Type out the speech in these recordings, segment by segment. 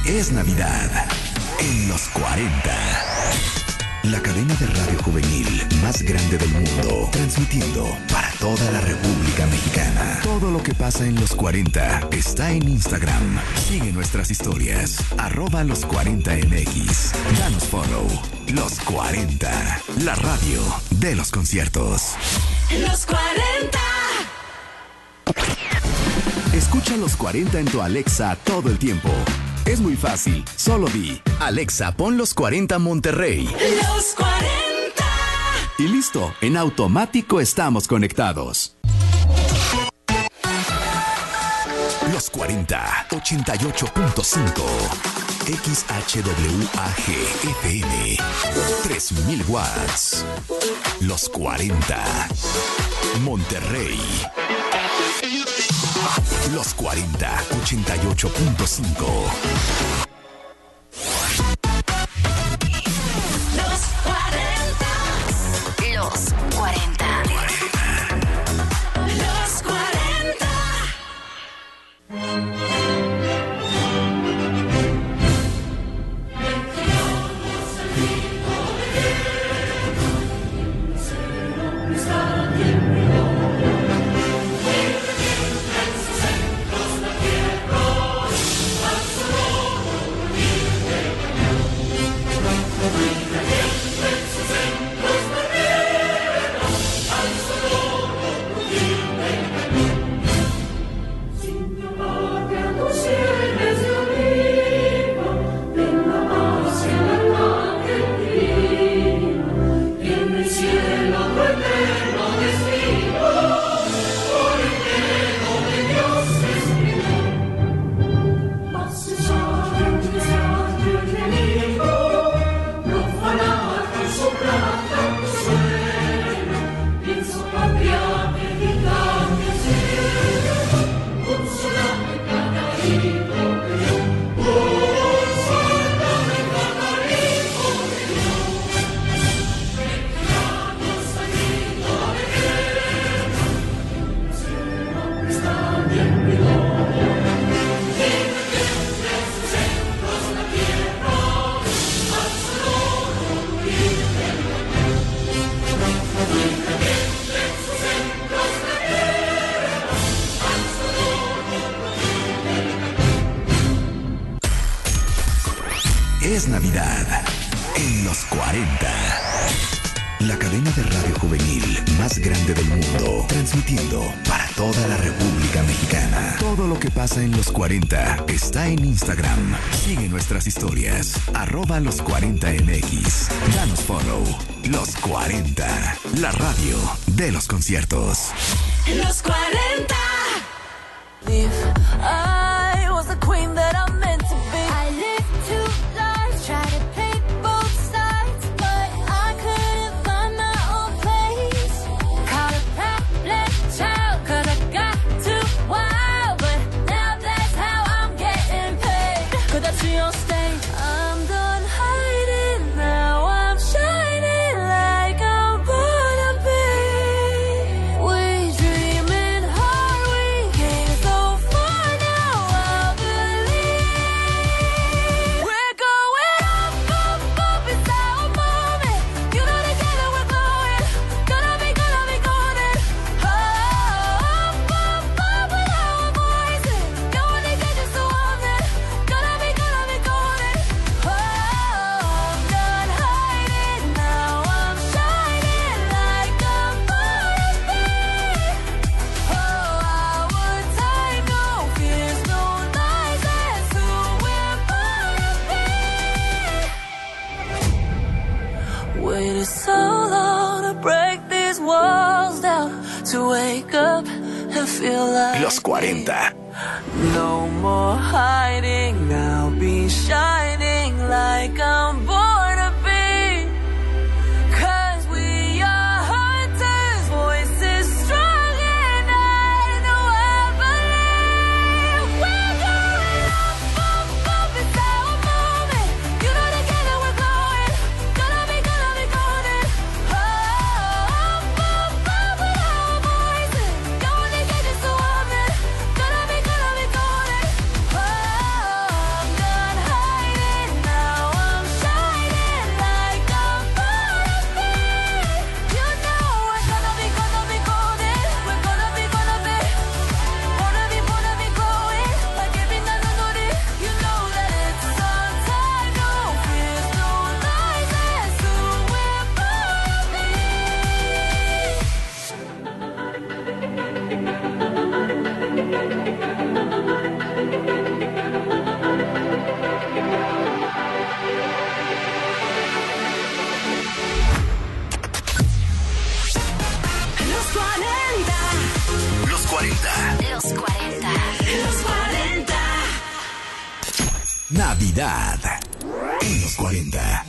Es Navidad en los 40. La cadena de radio juvenil más grande del mundo, transmitiendo para toda la República Mexicana. Todo lo que pasa en los 40 está en Instagram. Sigue nuestras historias, @los40mx. Danos follow. Los 40, la radio de los conciertos. Los 40. Escucha Los 40 en tu Alexa todo el tiempo. Es muy fácil, solo di: Alexa, pon Los 40 Monterrey. Los 40. Y listo, en automático estamos conectados. Los 40, 88.5. XHWAG FM, 3000 watts. Los 40, Monterrey. Los 40, 88.5. Los 40. Los 40. Los 40. Es Navidad en los 40. La cadena de radio juvenil más grande del mundo, transmitiendo para toda la República Mexicana. Todo lo que pasa en los 40 está en Instagram. Sigue nuestras historias, @los40mx. Danos follow. Los 40, la radio de los conciertos. Los 40. I was the queen that I'm meant to be. I lived two lives, tried to pick both sides, but I couldn't find my own place. Caught a pratless child, 'cause I got too wild, but now that's how I'm getting paid. 'Cause I see on stage, I'm done hiding, now I'm shining like I'm born to be. We dreaming hard, we came so far, now I believe. We're going up, up, up, it's our moment. You know together we're glowing, gonna be golden. Oh, up, up, up with our voices, going together so often, gonna be golden. Oh, I'm done hiding, now I'm shining like I'm born to be. Oh, our time, no fears, no lies, that's who we're born to be. Waited so long to break these walls down, to wake up and feel like Los 40. no more hiding, I'll be shining like I'm born to be. 'Cause we are hunters, voices strong, and I know I believe. We're going up, up, up, it's our moment. You know together we're glowing, gonna be golden. Oh, up, up, up with our voices, going together so often, gonna be golden. Oh, Navidad en los 40.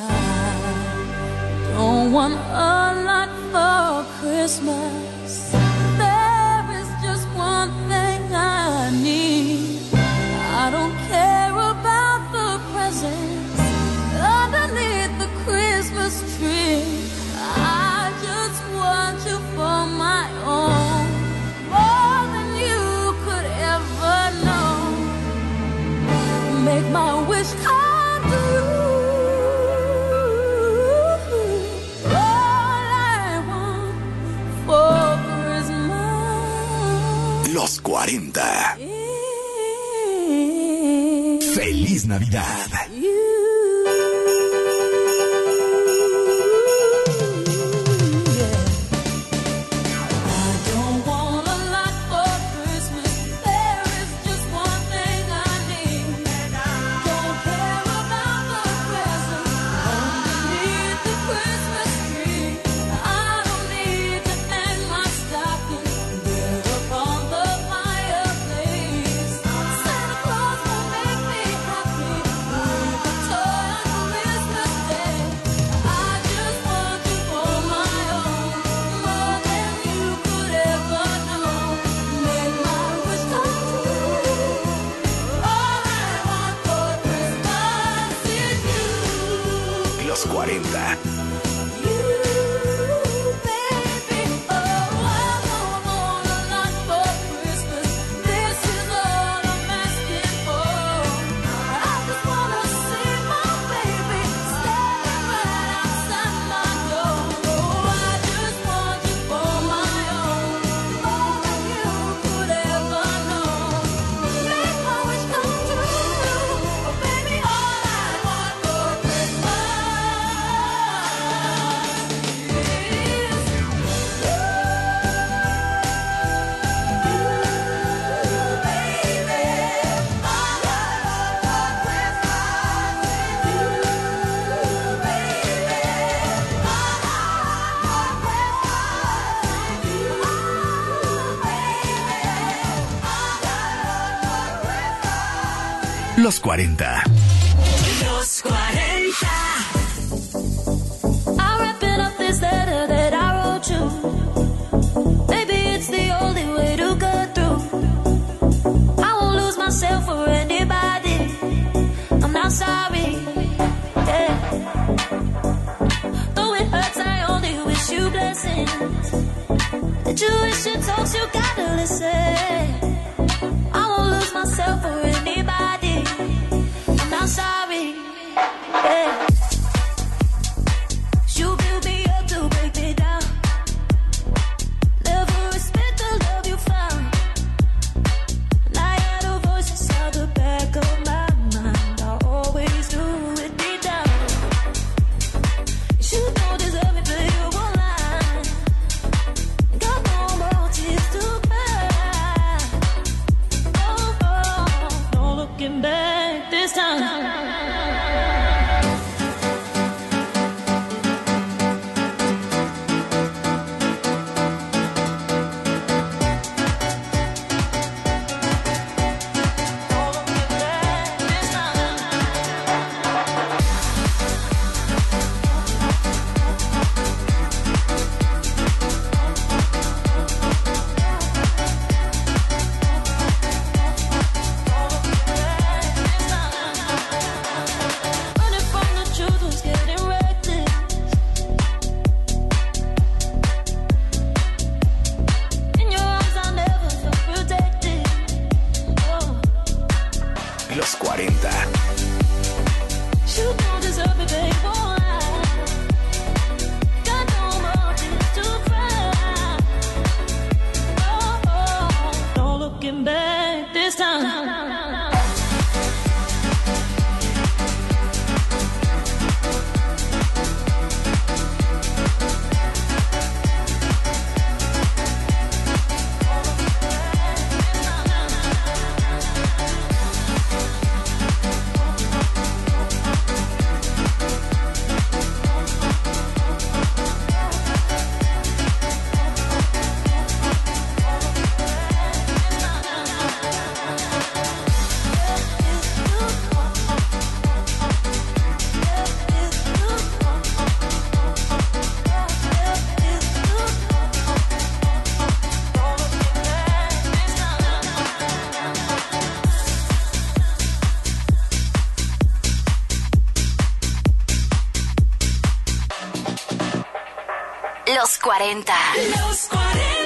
Don't want a lot for Christmas. There is just one thing I need. I don't care about the presents underneath the Christmas tree. I just want you for my own, more than you could ever know. Make my wish come true. Los 40. ¡Feliz Navidad! Los 40. Los 40. Los 40. I'm wrapping up this letter that I wrote you. Maybe it's the only way to get through. I won't lose myself for anybody. I'm not sorry. Yeah. Though it hurts, I only wish you blessings. The Jewish it talks, you gotta listen. I won't lose myself for anybody. I'm not sorry. Yeah. You build me up to break me down. Never respect the love you found. And I had a voice inside the back of my mind. I always knew it deep down. You don't deserve it, but you won't lie. Got no more tears to cry. Oh, oh, no looking back this time. Running from the truth was getting reckless. In your arms I never felt protected. Oh, Los 40. you don't deserve it, babe. Oh, got no more tears to cry. Oh, oh, no looking back this time. Los 40. Los 40.